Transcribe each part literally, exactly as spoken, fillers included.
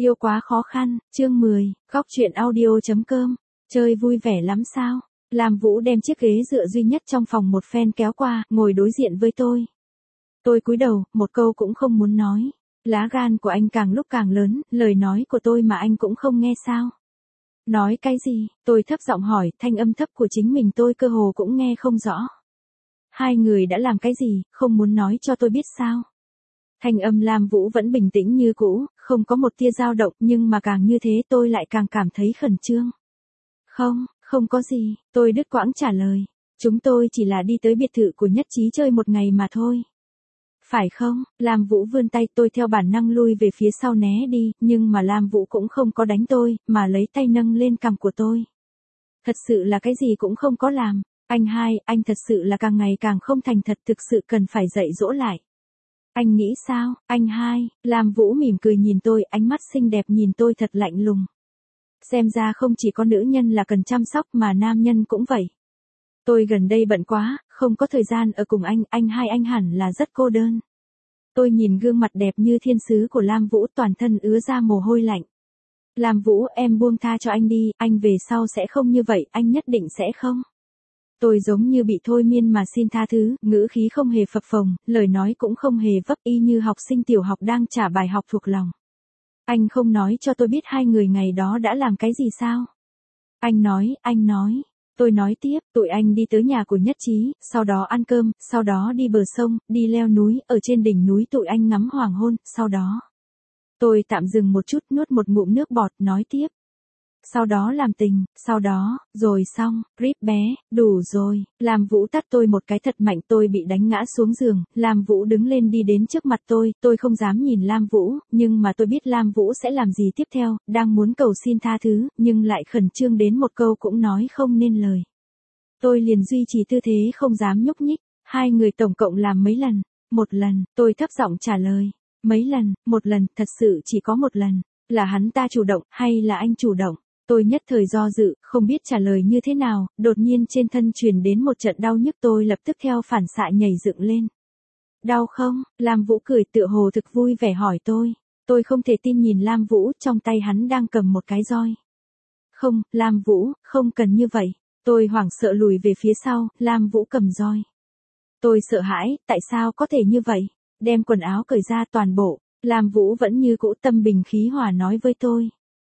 Yêu quá khó khăn, chương mười, góc truyện audio.com, chơi vui vẻ lắm sao? Lam Vũ đem chiếc ghế dựa duy nhất trong phòng một phen kéo qua, ngồi đối diện với tôi. Tôi cúi đầu, một câu cũng không muốn nói. Lá gan của anh càng lúc càng lớn, lời nói của tôi mà anh cũng không nghe sao? Nói cái gì? Tôi thấp giọng hỏi, thanh âm thấp của chính mình tôi cơ hồ cũng nghe không rõ. Hai người đã làm cái gì, không muốn nói cho tôi biết sao? Thanh âm Lam Vũ vẫn bình tĩnh như cũ, không có một tia dao động, nhưng mà càng như thế tôi lại càng cảm thấy khẩn trương. Không, không có gì, tôi đứt quãng trả lời. Chúng tôi chỉ là đi tới biệt thự của Nhất Trí chơi một ngày mà thôi. Phải không? Lam Vũ vươn tay, tôi theo bản năng lui về phía sau né đi, nhưng mà Lam Vũ cũng không có đánh tôi, mà lấy tay nâng lên cằm của tôi. Thật sự là cái gì cũng không có làm. Anh hai, anh thật sự là càng ngày càng không thành thật, thực sự cần phải dạy dỗ lại. Anh nghĩ sao, anh hai? Lam Vũ mỉm cười nhìn tôi, ánh mắt xinh đẹp nhìn tôi thật lạnh lùng. Xem ra không chỉ có nữ nhân là cần chăm sóc mà nam nhân cũng vậy. Tôi gần đây bận quá, không có thời gian ở cùng anh, anh hai anh hẳn là rất cô đơn. Tôi nhìn gương mặt đẹp như thiên sứ của Lam Vũ, toàn thân ứa ra mồ hôi lạnh. Lam Vũ, em buông tha cho anh đi, anh về sau sẽ không như vậy, anh nhất định sẽ không. Tôi giống như bị thôi miên mà xin tha thứ, ngữ khí không hề phập phồng, lời nói cũng không hề vấp, y như học sinh tiểu học đang trả bài học thuộc lòng. Anh không nói cho tôi biết hai người ngày đó đã làm cái gì sao? Anh nói, anh nói. Tôi nói tiếp, tụi anh đi tới nhà của Nhất Trí, sau đó ăn cơm, sau đó đi bờ sông, đi leo núi, ở trên đỉnh núi tụi anh ngắm hoàng hôn, sau đó. Tôi tạm dừng một chút, nuốt một ngụm nước bọt, nói tiếp. Sau đó làm tình, sau đó, rồi xong, rip bé, đủ rồi. Lam Vũ tát tôi một cái thật mạnh, tôi bị đánh ngã xuống giường. Lam Vũ đứng lên đi đến trước mặt tôi, tôi không dám nhìn Lam Vũ, nhưng mà tôi biết Lam Vũ sẽ làm gì tiếp theo, đang muốn cầu xin tha thứ, nhưng lại khẩn trương đến một câu cũng nói không nên lời. Tôi liền duy trì tư thế không dám nhúc nhích. Hai người tổng cộng làm mấy lần? Một lần, tôi thấp giọng trả lời. Mấy lần? Một lần, thật sự chỉ có một lần. Là hắn ta chủ động, hay là anh chủ động? Tôi nhất thời do dự, không biết trả lời như thế nào, đột nhiên trên thân truyền đến một trận đau nhức, tôi lập tức theo phản xạ nhảy dựng lên. Đau không? Lam Vũ cười tựa hồ thực vui vẻ hỏi tôi. Tôi không thể tin nhìn Lam Vũ, trong tay hắn đang cầm một cái roi. Không, Lam Vũ, không cần như vậy. Tôi hoảng sợ lùi về phía sau, Lam Vũ cầm roi. Tôi sợ hãi, tại sao có thể như vậy? Đem quần áo cởi ra toàn bộ, Lam Vũ vẫn như cũ tâm bình khí hòa nói với tôi.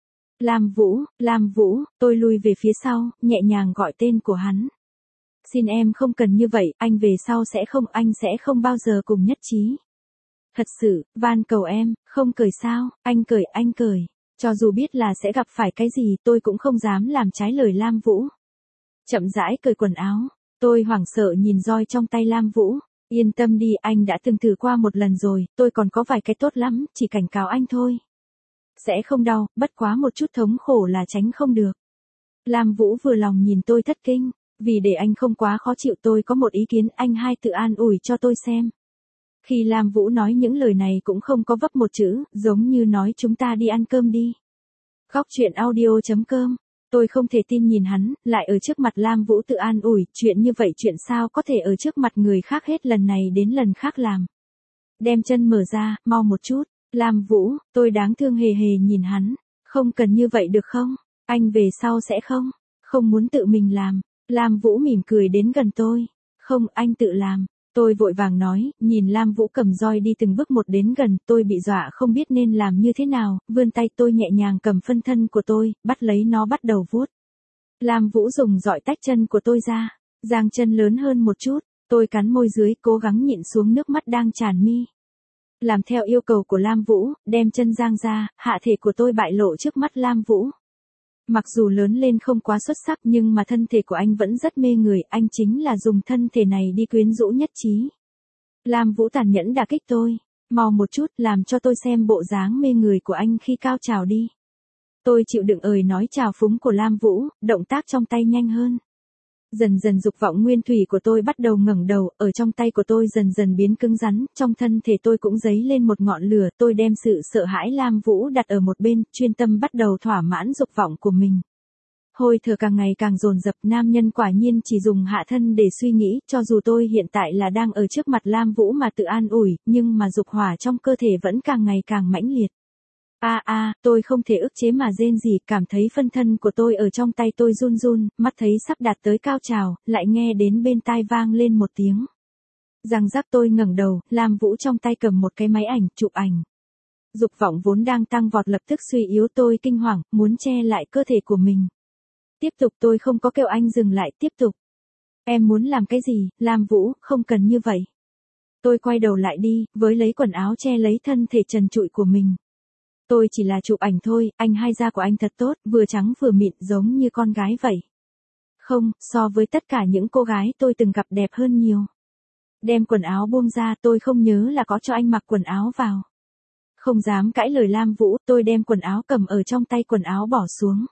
Lam Vũ, Lam Vũ, tôi lui về phía sau, nhẹ nhàng gọi tên của hắn. Xin em không cần như vậy, anh về sau sẽ không, anh sẽ không bao giờ cùng Nhất Trí. Thật sự, van cầu em, không cởi sao, anh cởi, anh cởi. Cho dù biết là sẽ gặp phải cái gì, tôi cũng không dám làm trái lời Lam Vũ. Chậm rãi cởi quần áo, tôi hoảng sợ nhìn roi trong tay Lam Vũ. Yên tâm đi, anh đã từng thử qua một lần rồi, tôi còn có vài cái tốt lắm, chỉ cảnh cáo anh thôi. Sẽ không đau, bất quá một chút thống khổ là tránh không được. Lam Vũ vừa lòng nhìn tôi thất kinh, vì để anh không quá khó chịu tôi có một ý kiến, anh hai tự an ủi cho tôi xem. Khi Lam Vũ nói những lời này cũng không có vấp một chữ, giống như nói chúng ta đi ăn cơm đi. Góc truyện audio.com, tôi không thể tin nhìn hắn, lại ở trước mặt Lam Vũ tự an ủi, chuyện như vậy chuyện sao có thể ở trước mặt người khác hết lần này đến lần khác làm. Đem chân mở ra, mau một chút. Lam Vũ, tôi đáng thương hề hề nhìn hắn, không cần như vậy được không? Anh về sau sẽ không, không muốn tự mình làm. Lam Vũ mỉm cười đến gần tôi. Không, anh tự làm. Tôi vội vàng nói, nhìn Lam Vũ cầm roi đi từng bước một đến gần, tôi bị dọa không biết nên làm như thế nào, vươn tay tôi nhẹ nhàng cầm phân thân của tôi, bắt lấy nó bắt đầu vuốt. Lam Vũ dùng dọi tách chân của tôi ra, giang chân lớn hơn một chút, tôi cắn môi dưới cố gắng nhịn xuống nước mắt đang tràn mi. Làm theo yêu cầu của Lam Vũ, đem chân giang ra, hạ thể của tôi bại lộ trước mắt Lam Vũ. Mặc dù lớn lên không quá xuất sắc nhưng mà thân thể của anh vẫn rất mê người, anh chính là dùng thân thể này đi quyến rũ Nhất Trí. Lam Vũ tàn nhẫn đả kích tôi, mau một chút, làm cho tôi xem bộ dáng mê người của anh khi cao trào đi. Tôi chịu đựng ời nói trào phúng của Lam Vũ, động tác trong tay nhanh hơn. Dần dần dục vọng nguyên thủy của tôi bắt đầu ngẩng đầu, ở trong tay của tôi dần dần biến cứng rắn, trong thân thể tôi cũng dấy lên một ngọn lửa, tôi đem sự sợ hãi Lam Vũ đặt ở một bên, chuyên tâm bắt đầu thỏa mãn dục vọng của mình. Hơi thở càng ngày càng dồn dập, nam nhân quả nhiên chỉ dùng hạ thân để suy nghĩ, cho dù tôi hiện tại là đang ở trước mặt Lam Vũ mà tự an ủi, nhưng mà dục hỏa trong cơ thể vẫn càng ngày càng mãnh liệt. A a, tôi không thể ức chế mà rên rỉ, cảm thấy phân thân của tôi ở trong tay tôi run run, mắt thấy sắp đạt tới cao trào, lại nghe đến bên tai vang lên một tiếng. Răng rắc, tôi ngẩng đầu, Lam Vũ trong tay cầm một cái máy ảnh, chụp ảnh. Dục vọng vốn đang tăng vọt lập tức suy yếu, tôi kinh hoàng, muốn che lại cơ thể của mình. Tiếp tục, tôi không có kêu anh dừng lại, tiếp tục. Em muốn làm cái gì, Lam Vũ, không cần như vậy. Tôi quay đầu lại đi, với lấy quần áo che lấy thân thể trần trụi của mình. Tôi chỉ là chụp ảnh thôi, anh hai da của anh thật tốt, vừa trắng vừa mịn giống như con gái vậy. Không, so với tất cả những cô gái tôi từng gặp đẹp hơn nhiều. Đem quần áo buông ra, tôi không nhớ là có cho anh mặc quần áo vào. Không dám cãi lời Lam Vũ, tôi đem quần áo cầm ở trong tay quần áo bỏ xuống.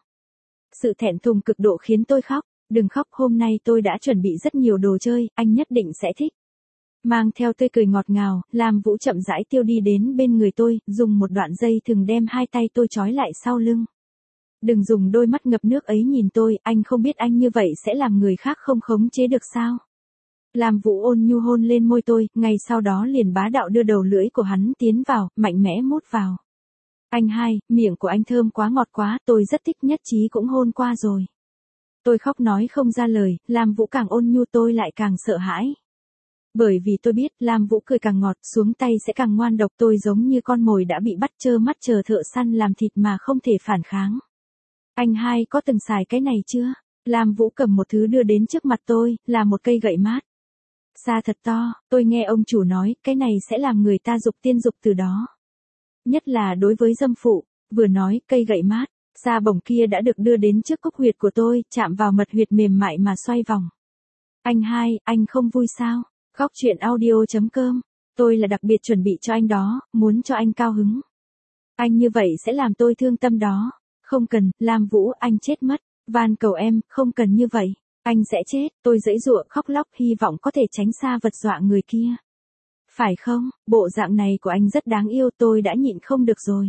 Sự thẹn thùng cực độ khiến tôi khóc, đừng khóc, hôm nay tôi đã chuẩn bị rất nhiều đồ chơi, anh nhất định sẽ thích. Mang theo tươi cười ngọt ngào, Lam Vũ chậm rãi tiêu đi đến bên người tôi, dùng một đoạn dây thừng đem hai tay tôi trói lại sau lưng. Đừng dùng đôi mắt ngập nước ấy nhìn tôi, anh không biết anh như vậy sẽ làm người khác không khống chế được sao. Lam Vũ ôn nhu hôn lên môi tôi, ngay sau đó liền bá đạo đưa đầu lưỡi của hắn tiến vào, mạnh mẽ mút vào. Anh hai, miệng của anh thơm quá, ngọt quá, tôi rất thích, nhất trí cũng hôn qua rồi. Tôi khóc nói không ra lời, Lam Vũ càng ôn nhu tôi lại càng sợ hãi. Bởi vì tôi biết, Lam Vũ cười càng ngọt, xuống tay sẽ càng ngoan độc, tôi giống như con mồi đã bị bắt trơ mắt chờ thợ săn làm thịt mà không thể phản kháng. Anh hai có từng xài cái này chưa? Lam Vũ cầm một thứ đưa đến trước mặt tôi, là một cây gậy mát. Xa thật to, tôi nghe ông chủ nói, cái này sẽ làm người ta dục tiên dục từ đó. Nhất là đối với dâm phụ, vừa nói, cây gậy mát, xa bổng kia đã được đưa đến trước cúc huyệt của tôi, chạm vào mật huyệt mềm mại mà xoay vòng. Anh hai, anh không vui sao? Góc truyện audio chấm com, tôi là đặc biệt chuẩn bị cho anh đó, muốn cho anh cao hứng. Anh như vậy sẽ làm tôi thương tâm đó. Không cần, Lam Vũ, anh chết mất. Van cầu em, không cần như vậy. Anh sẽ chết, tôi giãy giụa khóc lóc hy vọng có thể tránh xa vật dọa người kia. Phải không, bộ dạng này của anh rất đáng yêu, tôi đã nhịn không được rồi.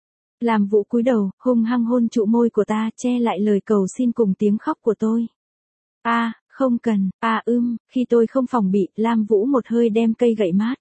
Lam Vũ cúi đầu, hung hăng hôn trụ môi của ta, che lại lời cầu xin cùng tiếng khóc của tôi. A, à, không cần, a à, ưm, khi tôi không phòng bị, Lam Vũ một hơi đem cây gậy mát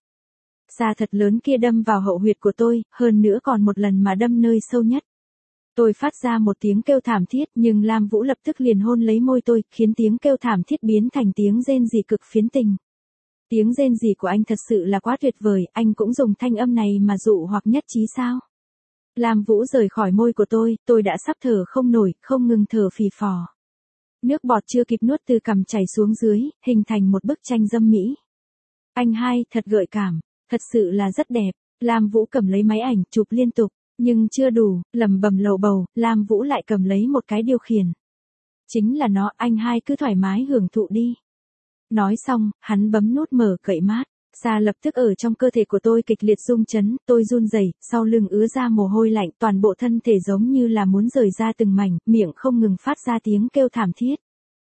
xa thật lớn kia đâm vào hậu huyệt của tôi, hơn nữa còn một lần mà đâm nơi sâu nhất. Tôi phát ra một tiếng kêu thảm thiết, nhưng Lam Vũ lập tức liền hôn lấy môi tôi, khiến tiếng kêu thảm thiết biến thành tiếng rên rỉ cực phiến tình. Tiếng rên rỉ của anh thật sự là quá tuyệt vời, anh cũng dùng thanh âm này mà dụ hoặc nhất trí sao? Lam Vũ rời khỏi môi của tôi, tôi đã sắp thở không nổi, không ngừng thở phì phò. Nước bọt chưa kịp nuốt từ cằm chảy xuống dưới, hình thành một bức tranh dâm mỹ. Anh hai, thật gợi cảm, thật sự là rất đẹp. Lam Vũ cầm lấy máy ảnh, chụp liên tục, nhưng chưa đủ, lẩm bẩm lầu bầu, Lam Vũ lại cầm lấy một cái điều khiển. Chính là nó, anh hai cứ thoải mái hưởng thụ đi. Nói xong, hắn bấm nút mở gậy mát. Xa lập tức ở trong cơ thể của tôi kịch liệt rung chấn, tôi run rẩy, sau lưng ứa ra mồ hôi lạnh, toàn bộ thân thể giống như là muốn rời ra từng mảnh, miệng không ngừng phát ra tiếng kêu thảm thiết.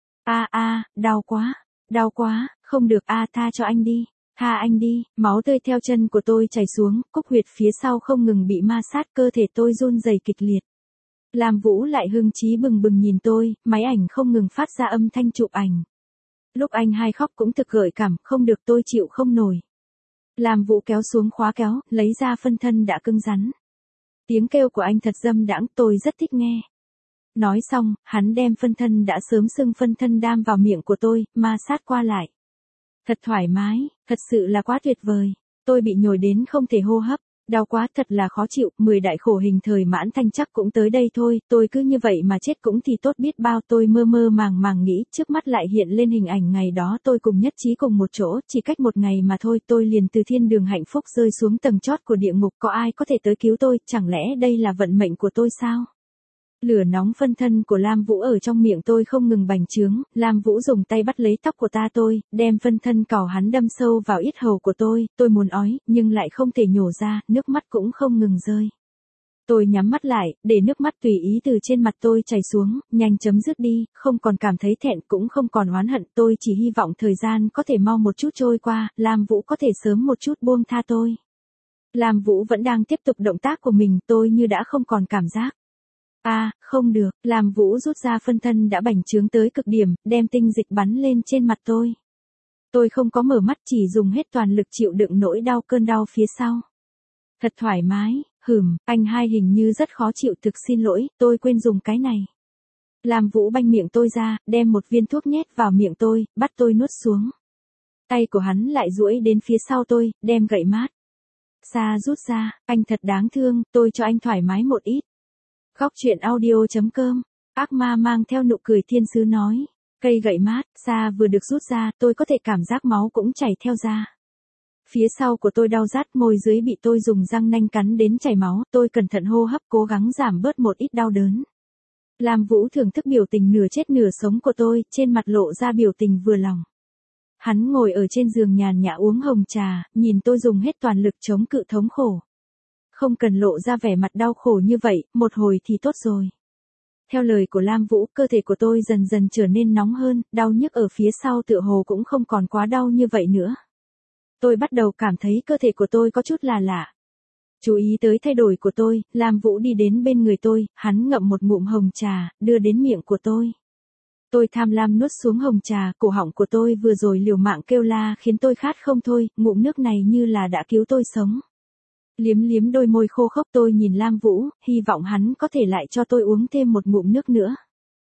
A a, đau quá, đau quá, không được, a tha cho anh đi, tha anh đi, máu tươi theo chân của tôi chảy xuống, cúc huyệt phía sau không ngừng bị ma sát, cơ thể tôi run rẩy kịch liệt. Lam Vũ lại hưng trí bừng bừng nhìn tôi, máy ảnh không ngừng phát ra âm thanh chụp ảnh. Lúc anh hai khóc cũng thực gợi cảm, không được, tôi chịu không nổi. Lam Vũ kéo xuống khóa kéo, lấy ra phân thân đã cứng rắn. Tiếng kêu của anh thật dâm đãng, tôi rất thích nghe. Nói xong, hắn đem phân thân đã sớm sưng phân thân đam vào miệng của tôi, ma sát qua lại. Thật thoải mái, thật sự là quá tuyệt vời. Tôi bị nhồi đến không thể hô hấp. Đau quá, thật là khó chịu, mười đại khổ hình thời mãn thanh chắc cũng tới đây thôi, tôi cứ như vậy mà chết cũng thì tốt biết bao. Tôi mơ mơ màng màng nghĩ, trước mắt lại hiện lên hình ảnh ngày đó tôi cùng nhất trí cùng một chỗ, chỉ cách một ngày mà thôi, tôi liền từ thiên đường hạnh phúc rơi xuống tầng chót của địa ngục, có ai có thể tới cứu tôi, chẳng lẽ đây là vận mệnh của tôi sao? Lửa nóng phân thân của Lam Vũ ở trong miệng tôi không ngừng bành trướng, Lam Vũ dùng tay bắt lấy tóc của ta tôi, đem phân thân cào hắn đâm sâu vào yết hầu của tôi, tôi muốn ói, nhưng lại không thể nhổ ra, nước mắt cũng không ngừng rơi. Tôi nhắm mắt lại, để nước mắt tùy ý từ trên mặt tôi chảy xuống, nhanh chấm dứt đi, không còn cảm thấy thẹn cũng không còn oán hận, tôi chỉ hy vọng thời gian có thể mau một chút trôi qua, Lam Vũ có thể sớm một chút buông tha tôi. Lam Vũ vẫn đang tiếp tục động tác của mình, tôi như đã không còn cảm giác. A, à, không được, Lam Vũ rút ra phân thân đã bành trướng tới cực điểm, đem tinh dịch bắn lên trên mặt tôi. Tôi không có mở mắt, chỉ dùng hết toàn lực chịu đựng nỗi đau cơn đau phía sau. Thật thoải mái, Hừm, anh hai hình như rất khó chịu, thực xin lỗi, tôi quên dùng cái này. Lam Vũ banh miệng tôi ra, đem một viên thuốc nhét vào miệng tôi, bắt tôi nuốt xuống. Tay của hắn lại duỗi đến phía sau tôi, đem gậy mát Sa rút ra, anh thật đáng thương, tôi cho anh thoải mái một ít. Góc truyện audio.com, ác ma mang theo nụ cười thiên sứ nói. Cây gậy mát, Sa vừa được rút ra, tôi có thể cảm giác máu cũng chảy theo ra. Phía sau của tôi đau rát, môi dưới bị tôi dùng răng nanh cắn đến chảy máu, tôi cẩn thận hô hấp cố gắng giảm bớt một ít đau đớn. Lam Vũ thưởng thức biểu tình nửa chết nửa sống của tôi, trên mặt lộ ra biểu tình vừa lòng. Hắn ngồi ở trên giường nhàn nhã uống hồng trà, nhìn tôi dùng hết toàn lực chống cự thống khổ. Không cần lộ ra vẻ mặt đau khổ như vậy, một hồi thì tốt rồi. Theo lời của Lam Vũ, cơ thể của tôi dần dần trở nên nóng hơn, đau nhức ở phía sau tựa hồ cũng không còn quá đau như vậy nữa. Tôi bắt đầu cảm thấy cơ thể của tôi có chút là lạ. Chú ý tới thay đổi của tôi, Lam Vũ đi đến bên người tôi, hắn ngậm một ngụm hồng trà, đưa đến miệng của tôi. Tôi tham lam nuốt xuống hồng trà, cổ họng của tôi vừa rồi liều mạng kêu la khiến tôi khát không thôi, ngụm nước này như là đã cứu tôi sống. Liếm liếm đôi môi khô khốc tôi nhìn Lam Vũ, hy vọng hắn có thể lại cho tôi uống thêm một ngụm nước nữa.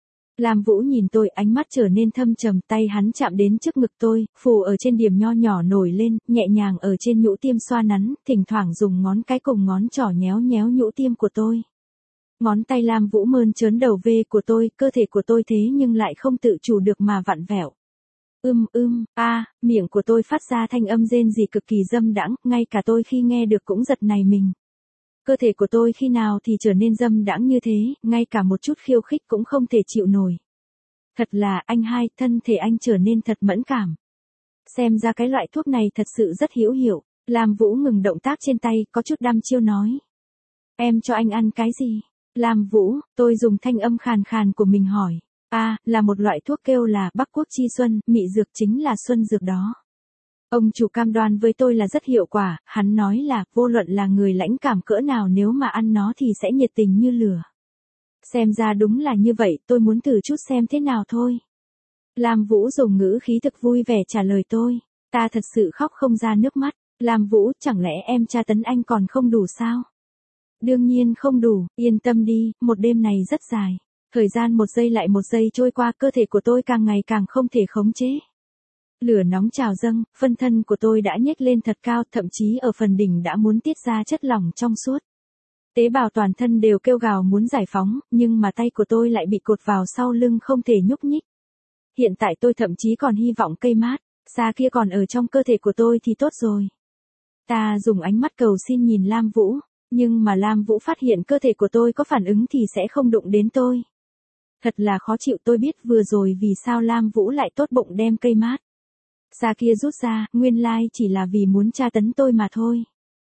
Lam Vũ nhìn tôi, ánh mắt trở nên thâm trầm, tay hắn chạm đến trước ngực tôi, phù ở trên điểm nho nhỏ nổi lên, nhẹ nhàng ở trên nhũ tiêm xoa nắn, thỉnh thoảng dùng ngón cái cùng ngón trỏ nhéo nhéo nhũ tiêm của tôi. Ngón tay Lam Vũ mơn trớn đầu V của tôi, cơ thể của tôi thế nhưng lại không tự chủ được mà vặn vẹo. Ưm ưm, a, miệng của tôi phát ra thanh âm rên rỉ cực kỳ dâm đãng, ngay cả tôi khi nghe được cũng giật nảy mình. Cơ thể của tôi khi nào thì trở nên dâm đãng như thế, ngay cả một chút khiêu khích cũng không thể chịu nổi. Thật là, anh hai, thân thể anh trở nên thật mẫn cảm. Xem ra cái loại thuốc này thật sự rất hữu hiệu. Lam Vũ ngừng động tác trên tay, có chút đăm chiêu nói. Em cho anh ăn cái gì? Lam Vũ, tôi dùng thanh âm khàn khàn của mình hỏi. A, à, là một loại thuốc kêu là Bắc Quốc Chi Xuân, mị dược chính là xuân dược đó. Ông chủ cam đoan với tôi là rất hiệu quả, hắn nói là, vô luận là người lãnh cảm cỡ nào nếu mà ăn nó thì sẽ nhiệt tình như lửa. Xem ra đúng là như vậy, tôi muốn thử chút xem thế nào thôi. Lam Vũ dùng ngữ khí thực vui vẻ trả lời tôi. Ta thật sự khóc không ra nước mắt. Lam Vũ, chẳng lẽ em tra tấn anh còn không đủ sao? Đương nhiên không đủ, yên tâm đi, một đêm này rất dài. Thời gian một giây lại một giây trôi qua, cơ thể của tôi càng ngày càng không thể khống chế. Lửa nóng trào dâng, phân thân của tôi đã nhếch lên thật cao, thậm chí ở phần đỉnh đã muốn tiết ra chất lỏng trong suốt. Tế bào toàn thân đều kêu gào muốn giải phóng, nhưng mà tay của tôi lại bị cột vào sau lưng không thể nhúc nhích. Hiện tại tôi thậm chí còn hy vọng cây mát, Sa kia còn ở trong cơ thể của tôi thì tốt rồi. Ta dùng ánh mắt cầu xin nhìn Lam Vũ, nhưng mà Lam Vũ phát hiện cơ thể của tôi có phản ứng thì sẽ không đụng đến tôi. Thật là khó chịu, tôi biết vừa rồi vì sao Lam Vũ lại tốt bụng đem cây mát Sa kia rút ra, nguyên lai chỉ là vì muốn tra tấn tôi mà thôi.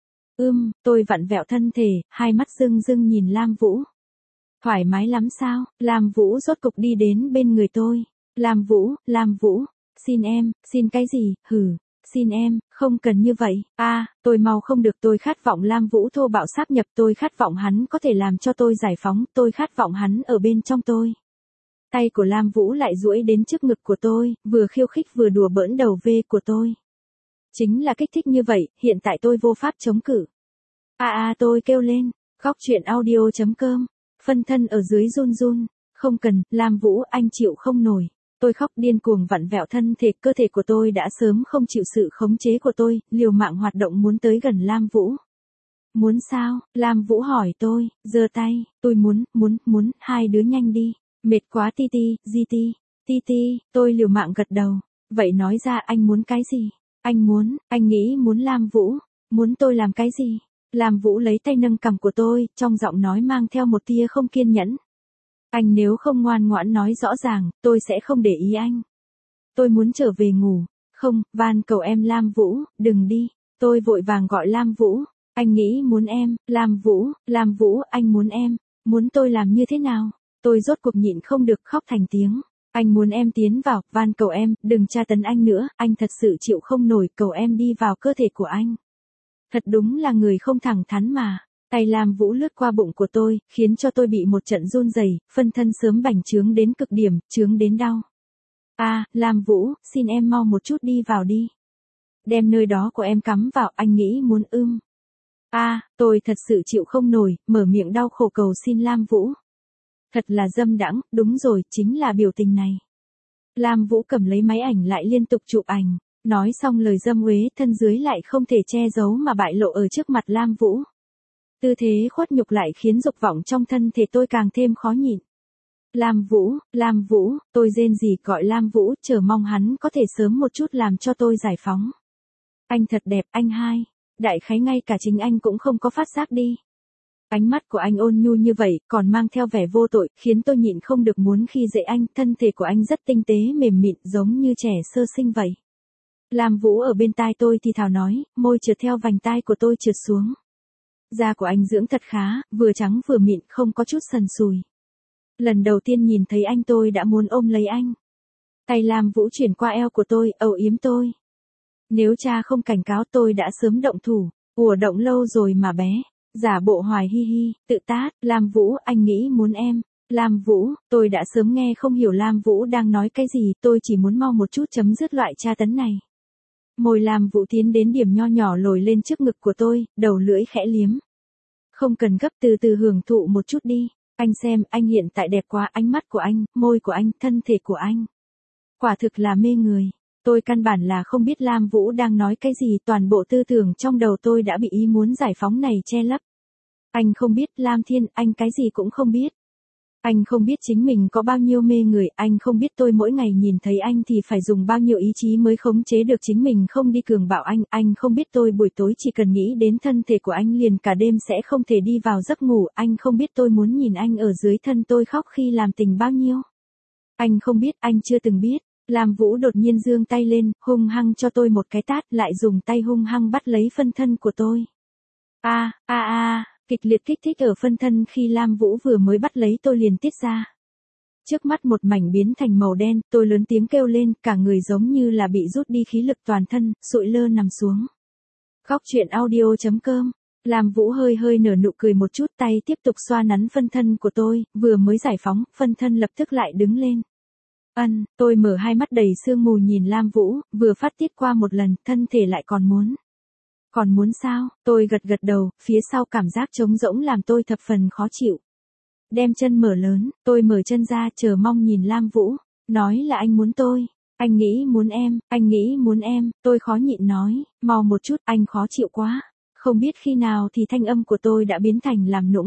Ưm, tôi vặn vẹo thân thể, hai mắt rưng rưng nhìn Lam Vũ. Thoải mái lắm sao? Lam Vũ rốt cục đi đến bên người tôi. Lam Vũ, Lam Vũ, xin em, xin cái gì, hừ, xin em, không cần như vậy. A, à, tôi mau không được, tôi khát vọng Lam Vũ thô bạo sáp nhập, tôi khát vọng hắn có thể làm cho tôi giải phóng, tôi khát vọng hắn ở bên trong tôi. Tay của Lam Vũ lại duỗi đến trước ngực của tôi, vừa khiêu khích vừa đùa bỡn đầu V của tôi. Chính là kích thích như vậy, hiện tại tôi vô pháp chống cự. A a à, tôi kêu lên, góc truyện audio.com, phân thân ở dưới run run, không cần, Lam Vũ, anh chịu không nổi. Tôi khóc điên cuồng vặn vẹo thân thể, cơ thể của tôi đã sớm không chịu sự khống chế của tôi, liều mạng hoạt động muốn tới gần Lam Vũ. Muốn sao? Lam Vũ hỏi tôi, giơ tay, tôi muốn, muốn, muốn, hai đứa nhanh đi. Mệt quá ti ti, di ti, ti ti, tôi liều mạng gật đầu. Vậy nói ra anh muốn cái gì? Anh muốn, anh nghĩ muốn Lam Vũ. Muốn tôi làm cái gì? Lam Vũ lấy tay nâng cằm của tôi, trong giọng nói mang theo một tia không kiên nhẫn. Anh nếu không ngoan ngoãn nói rõ ràng, tôi sẽ không để ý anh. Tôi muốn trở về ngủ. Không, van cầu em Lam Vũ, đừng đi. Tôi vội vàng gọi Lam Vũ. Anh nghĩ muốn em, Lam Vũ, Lam Vũ, anh muốn em. Muốn tôi làm như thế nào? Tôi rốt cuộc nhịn không được khóc thành tiếng. Anh muốn em tiến vào, van cầu em, đừng tra tấn anh nữa, anh thật sự chịu không nổi, cầu em đi vào cơ thể của anh. Thật đúng là người không thẳng thắn mà. Tay Lam Vũ lướt qua bụng của tôi, khiến cho tôi bị một trận run rẩy, phân thân sớm bành trướng đến cực điểm, trướng đến đau. A, à, Lam Vũ, xin em mau một chút đi vào đi. Đem nơi đó của em cắm vào, anh nghĩ muốn ưm. A, tôi thật sự chịu không nổi, mở miệng đau khổ cầu xin Lam Vũ. Thật là dâm đãng, đúng rồi, chính là biểu tình này. Lam Vũ cầm lấy máy ảnh lại liên tục chụp ảnh, nói xong lời dâm uế, thân dưới lại không thể che giấu mà bại lộ ở trước mặt Lam Vũ. Tư thế khuất nhục lại khiến dục vọng trong thân thể tôi càng thêm khó nhịn. Lam Vũ, Lam Vũ, tôi rên rỉ gọi Lam Vũ, chờ mong hắn có thể sớm một chút làm cho tôi giải phóng. Anh thật đẹp, anh hai. Đại khái ngay cả chính anh cũng không có phát giác đi. Ánh mắt của anh ôn nhu như vậy, còn mang theo vẻ vô tội, khiến tôi nhịn không được muốn khi dễ anh. Thân thể của anh rất tinh tế mềm mịn, giống như trẻ sơ sinh vậy. Lam Vũ ở bên tai tôi thì thào nói, môi trượt theo vành tai của tôi trượt xuống. Da của anh dưỡng thật khá, vừa trắng vừa mịn, không có chút sần sùi. Lần đầu tiên nhìn thấy anh tôi đã muốn ôm lấy anh. Tay Lam Vũ chuyển qua eo của tôi, âu yếm tôi. Nếu cha không cảnh cáo tôi đã sớm động thủ, ùa động lâu rồi mà bé. Giả bộ hoài hi hi, tự tát, Lam Vũ, anh nghĩ muốn em. Lam Vũ, tôi đã sớm nghe không hiểu Lam Vũ đang nói cái gì, tôi chỉ muốn mau một chút chấm dứt loại tra tấn này. Môi Lam Vũ tiến đến điểm nho nhỏ lồi lên trước ngực của tôi, đầu lưỡi khẽ liếm. Không cần gấp, từ từ hưởng thụ một chút đi. Anh xem, anh hiện tại đẹp quá, ánh mắt của anh, môi của anh, thân thể của anh. Quả thực là mê người. Tôi căn bản là không biết Lam Vũ đang nói cái gì, toàn bộ tư tưởng trong đầu tôi đã bị ý muốn giải phóng này che lấp. Anh không biết, Lam Thiên, anh cái gì cũng không biết. Anh không biết chính mình có bao nhiêu mê người, anh không biết tôi mỗi ngày nhìn thấy anh thì phải dùng bao nhiêu ý chí mới khống chế được chính mình không đi cường bạo anh, anh không biết tôi buổi tối chỉ cần nghĩ đến thân thể của anh liền cả đêm sẽ không thể đi vào giấc ngủ, anh không biết tôi muốn nhìn anh ở dưới thân tôi khóc khi làm tình bao nhiêu. Anh không biết, anh chưa từng biết. Lam Vũ đột nhiên giương tay lên, hung hăng cho tôi một cái tát, lại dùng tay hung hăng bắt lấy phân thân của tôi. A, a a, kịch liệt kích thích ở phân thân khi Lam Vũ vừa mới bắt lấy tôi liền tiết ra. Trước mắt một mảnh biến thành màu đen, tôi lớn tiếng kêu lên, cả người giống như là bị rút đi khí lực toàn thân, sụi lơ nằm xuống. Góc truyện audio chấm com. Lam Vũ hơi hơi nở nụ cười một chút, tay tiếp tục xoa nắn phân thân của tôi, vừa mới giải phóng, phân thân lập tức lại đứng lên. Ân, tôi mở hai mắt đầy sương mù nhìn Lam Vũ, vừa phát tiết qua một lần, thân thể lại còn muốn. Còn muốn sao? Tôi gật gật đầu, phía sau cảm giác trống rỗng làm tôi thập phần khó chịu. Đem chân mở lớn, tôi mở chân ra chờ mong nhìn Lam Vũ, nói là anh muốn tôi, anh nghĩ muốn em, anh nghĩ muốn em, tôi khó nhịn nói, mau một chút, anh khó chịu quá. Không biết khi nào thì thanh âm của tôi đã biến thành làm nũng.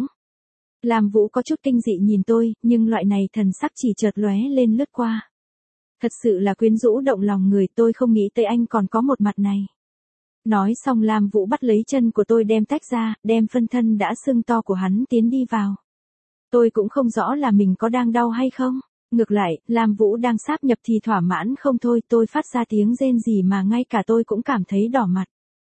Lam Vũ có chút kinh dị nhìn tôi, nhưng loại này thần sắc chỉ chợt lóe lên lướt qua. Thật sự là quyến rũ động lòng người, tôi không nghĩ tới anh còn có một mặt này. Nói xong Lam Vũ bắt lấy chân của tôi đem tách ra, đem phân thân đã sưng to của hắn tiến đi vào. Tôi cũng không rõ là mình có đang đau hay không. Ngược lại, Lam Vũ đang sáp nhập thì thỏa mãn không thôi, tôi phát ra tiếng rên rỉ mà ngay cả tôi cũng cảm thấy đỏ mặt.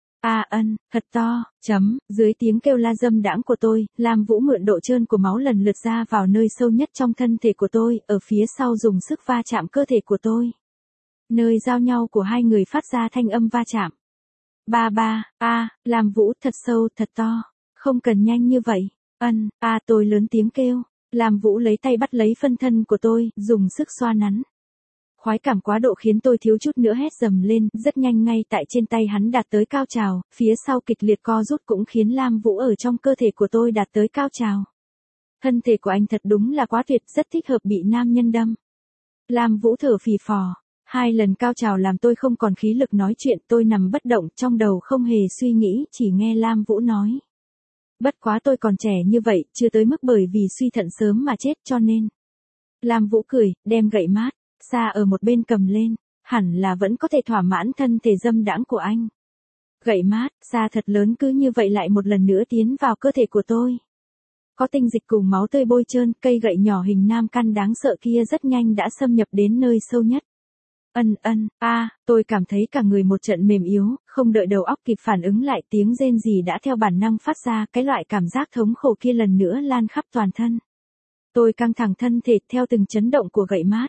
A ân, thật to, chấm, dưới tiếng kêu la dâm đãng của tôi, Lam Vũ mượn độ trơn của máu lần lượt ra vào nơi sâu nhất trong thân thể của tôi, ở phía sau dùng sức va chạm cơ thể của tôi. Nơi giao nhau của hai người phát ra thanh âm va chạm. Ba ba, a, Lam Vũ thật sâu, thật to, không cần nhanh như vậy, ân, a tôi lớn tiếng kêu. Lam Vũ lấy tay bắt lấy phân thân của tôi, dùng sức xoa nắn. Khoái cảm quá độ khiến tôi thiếu chút nữa hét dầm lên, rất nhanh ngay tại trên tay hắn đạt tới cao trào, phía sau kịch liệt co rút cũng khiến Lam Vũ ở trong cơ thể của tôi đạt tới cao trào. Thân thể của anh thật đúng là quá tuyệt, rất thích hợp bị nam nhân đâm. Lam Vũ thở phì phò, hai lần cao trào làm tôi không còn khí lực nói chuyện, tôi nằm bất động, trong đầu không hề suy nghĩ, chỉ nghe Lam Vũ nói. Bất quá tôi còn trẻ như vậy, chưa tới mức bởi vì suy thận sớm mà chết cho nên. Lam Vũ cười, đem gậy mát, xa ở một bên cầm lên, hẳn là vẫn có thể thỏa mãn thân thể dâm đãng của anh. Gậy mát, xa thật lớn cứ như vậy lại một lần nữa tiến vào cơ thể của tôi. Có tinh dịch cùng máu tươi bôi trơn, cây gậy nhỏ hình nam căn đáng sợ kia rất nhanh đã xâm nhập đến nơi sâu nhất. Ân ân, a, tôi cảm thấy cả người một trận mềm yếu, không đợi đầu óc kịp phản ứng lại tiếng rên rỉ đã theo bản năng phát ra, cái loại cảm giác thống khổ kia lần nữa lan khắp toàn thân. Tôi căng thẳng thân thể theo từng chấn động của gậy mát.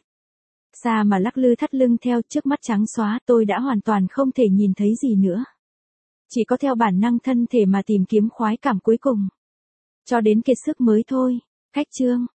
Xa mà lắc lư thắt lưng theo, trước mắt trắng xóa, tôi đã hoàn toàn không thể nhìn thấy gì nữa. Chỉ có theo bản năng thân thể mà tìm kiếm khoái cảm cuối cùng. Cho đến kiệt sức mới thôi. Khách chương.